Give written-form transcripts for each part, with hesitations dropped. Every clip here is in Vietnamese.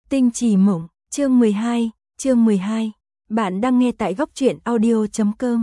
Tinh trì mộng, chương 12. Bạn đang nghe tại góc truyện audio.com.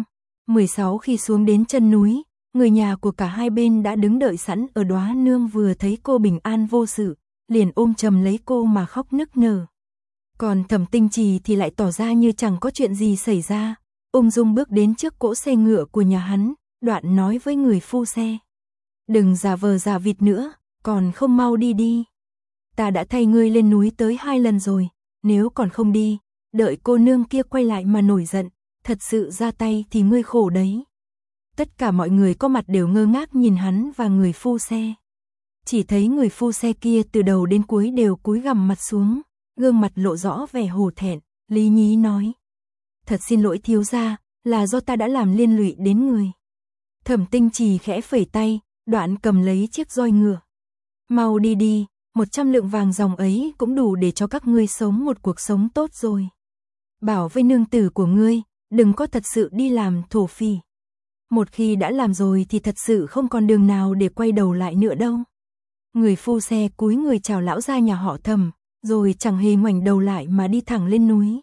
16 Khi xuống đến chân núi, người nhà của cả hai bên đã đứng đợi sẵn ở Đóa Nương, vừa thấy cô bình an vô sự, liền ôm chầm lấy cô mà khóc nức nở. Còn Thẩm Tinh Trì thì lại tỏ ra như chẳng có chuyện gì xảy ra, ung dung bước đến trước cỗ xe ngựa của nhà hắn, đoạn nói với người phu xe: "Đừng giả vờ giả vịt nữa, còn không mau đi đi. Ta đã thay ngươi lên núi tới 2 lần rồi, nếu còn không đi, đợi cô nương kia quay lại mà nổi giận, thật sự ra tay thì ngươi khổ đấy." Tất cả mọi người có mặt đều ngơ ngác nhìn hắn và người phu xe. Chỉ thấy người phu xe kia từ đầu đến cuối đều cúi gằm mặt xuống, gương mặt lộ rõ vẻ hổ thẹn, lý nhí nói: "Thật xin lỗi thiếu gia, là do ta đã làm liên lụy đến người." Thẩm Tinh Trì khẽ phẩy tay, đoạn cầm lấy chiếc roi ngựa. "Mau đi đi, 100 lượng vàng dòng ấy cũng đủ để cho các ngươi sống một cuộc sống tốt rồi. Bảo với nương tử của ngươi, đừng có thật sự đi làm thổ phỉ. Một khi đã làm rồi thì thật sự không còn đường nào để quay đầu lại nữa đâu." Người phu xe cúi người chào lão gia nhà họ Thẩm, rồi chẳng hề ngoảnh đầu lại mà đi thẳng lên núi.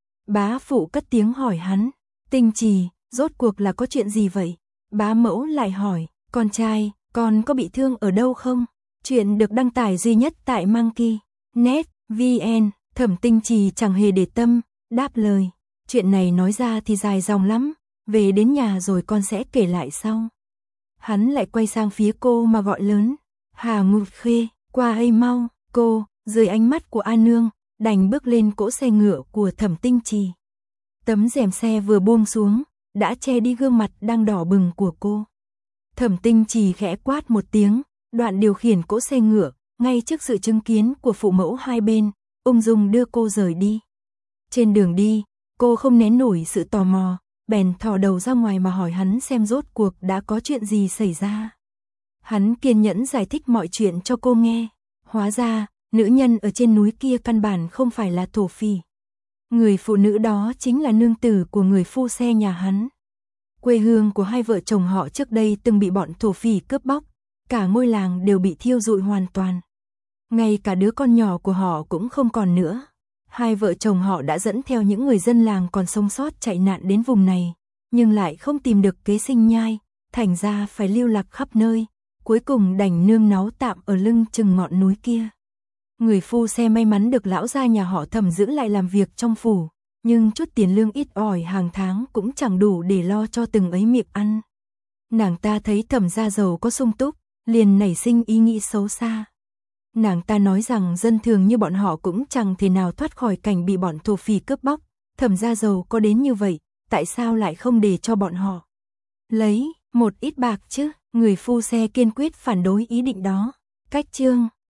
Bá phụ cất tiếng hỏi hắn: "Tinh Trì, rốt cuộc là có chuyện gì vậy?" Bá mẫu lại hỏi: "Con trai, con có bị thương ở đâu không?" Chuyện được đăng tải duy nhất tại Monkey.net vn. Thẩm Tinh Trì chẳng hề để tâm, đáp lời: "Chuyện này nói ra thì dài dòng lắm, về đến nhà rồi con sẽ kể lại sau." Hắn lại quay sang phía cô mà gọi lớn: "Hà Ngục Khê, qua đây mau." Cô, dưới ánh mắt của A Nương, đành bước lên cỗ xe ngựa của Thẩm Tinh Trì. Tấm rèm xe vừa buông xuống, đã che đi gương mặt đang đỏ bừng của cô. Thẩm Tinh Trì khẽ quát một tiếng, đoạn điều khiển cỗ xe ngựa, ngay trước sự chứng kiến của phụ mẫu hai bên, ung dung đưa cô rời đi. Trên đường đi, cô không nén nổi sự tò mò, bèn thò đầu ra ngoài mà hỏi hắn xem rốt cuộc đã có chuyện gì xảy ra. Hắn kiên nhẫn giải thích mọi chuyện cho cô nghe. Hóa ra, nữ nhân ở trên núi kia căn bản không phải là thổ phỉ. Người phụ nữ đó chính là nương tử của người phu xe nhà hắn. Quê hương của hai vợ chồng họ trước đây từng bị bọn thổ phỉ cướp bóc, cả ngôi làng đều bị thiêu rụi hoàn toàn. Ngay cả đứa con nhỏ của họ cũng không còn nữa. Hai vợ chồng họ đã dẫn theo những người dân làng còn sống sót chạy nạn đến vùng này, nhưng lại không tìm được kế sinh nhai, thành ra phải lưu lạc khắp nơi, cuối cùng đành nương náu tạm ở lưng chừng ngọn núi kia. Người phu xe may mắn được lão gia nhà họ Thẩm giữ lại làm việc trong phủ, nhưng chút tiền lương ít ỏi hàng tháng cũng chẳng đủ để lo cho từng ấy miệng ăn. Nàng ta thấy Thẩm gia giàu có sung túc, liền nảy sinh ý nghĩ xấu xa. Nàng ta nói rằng dân thường như bọn họ cũng chẳng thể nào thoát khỏi cảnh bị bọn thổ phỉ cướp bóc. Thẩm gia giàu có đến như vậy, tại sao lại không để cho bọn họ lấy một ít bạc chứ? Người phu xe kiên quyết phản đối ý định đó. Cách chương